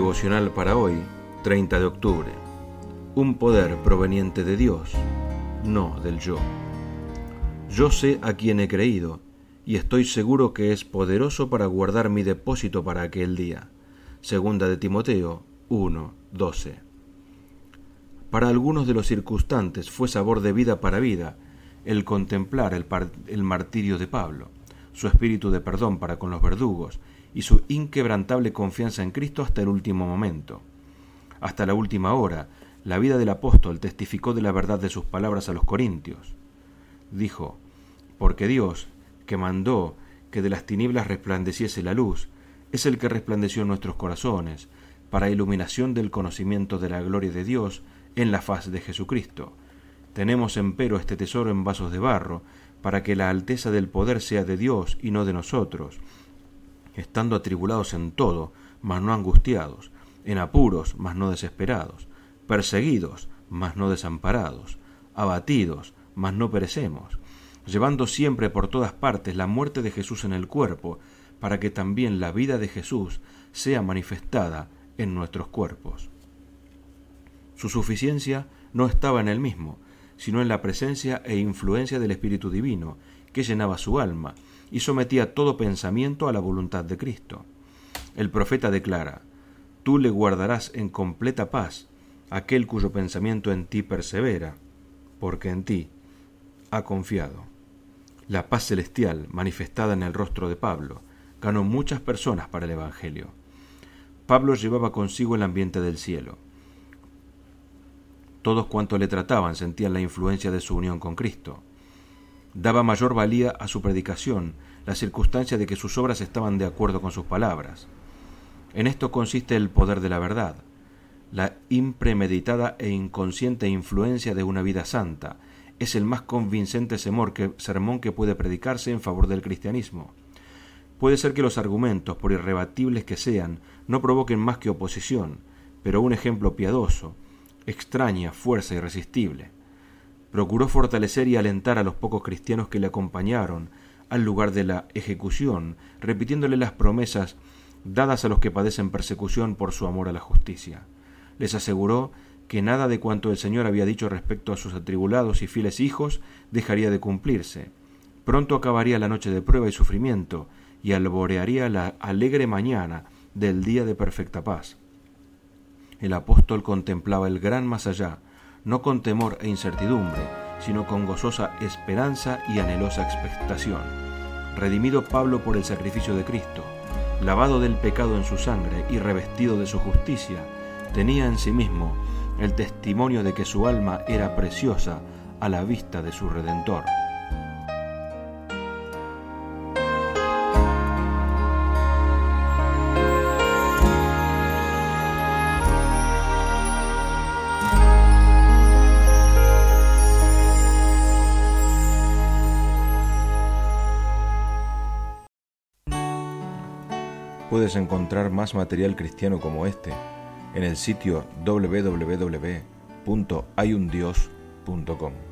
devocional para hoy, 30 de octubre. Un poder proveniente de Dios, no del yo. Yo sé a quién he creído, y estoy seguro que es poderoso para guardar mi depósito para aquel día. Segunda de Timoteo 1:12. Para algunos de los circunstantes fue sabor de vida para vida el contemplar el martirio de Pablo, su espíritu de perdón para con los verdugos y su inquebrantable confianza en Cristo hasta el último momento. Hasta la última hora, la vida del apóstol testificó de la verdad de sus palabras a los corintios. Dijo: porque Dios, que mandó que de las tinieblas resplandeciese la luz, es el que resplandeció en nuestros corazones, para iluminación del conocimiento de la gloria de Dios en la faz de Jesucristo. Tenemos empero este tesoro en vasos de barro, para que la alteza del poder sea de Dios y no de nosotros, estando atribulados en todo, mas no angustiados, en apuros, mas no desesperados, perseguidos, mas no desamparados, abatidos, mas no perecemos, llevando siempre por todas partes la muerte de Jesús en el cuerpo, para que también la vida de Jesús sea manifestada en nuestros cuerpos. Su suficiencia no estaba en él mismo, sino en la presencia e influencia del Espíritu Divino, que llenaba su alma y sometía todo pensamiento a la voluntad de Cristo. El profeta declara: tú le guardarás en completa paz aquel cuyo pensamiento en ti persevera, porque en ti ha confiado. La paz celestial, manifestada en el rostro de Pablo, ganó muchas personas para el Evangelio. Pablo llevaba consigo el ambiente del cielo. Todos cuantos le trataban sentían la influencia de su unión con Cristo. Daba mayor valía a su predicación la circunstancia de que sus obras estaban de acuerdo con sus palabras. En esto consiste el poder de la verdad, la impremeditada e inconsciente influencia de una vida santa. Es el más convincente sermón que puede predicarse en favor del cristianismo. Puede ser que los argumentos, por irrebatibles que sean, no provoquen más que oposición, pero un ejemplo piadoso extraña fuerza irresistible. Procuró fortalecer y alentar a los pocos cristianos que le acompañaron al lugar de la ejecución, repitiéndole las promesas dadas a los que padecen persecución por su amor a la justicia. Les aseguró que nada de cuanto el Señor había dicho respecto a sus atribulados y fieles hijos dejaría de cumplirse. Pronto acabaría la noche de prueba y sufrimiento, y alborearía la alegre mañana del día de perfecta paz. El apóstol contemplaba el gran más allá, no con temor e incertidumbre, sino con gozosa esperanza y anhelosa expectación. Redimido Pablo por el sacrificio de Cristo, lavado del pecado en su sangre y revestido de su justicia, tenía en sí mismo el testimonio de que su alma era preciosa a la vista de su Redentor. Puedes encontrar más material cristiano como este en el sitio www.hayundios.com.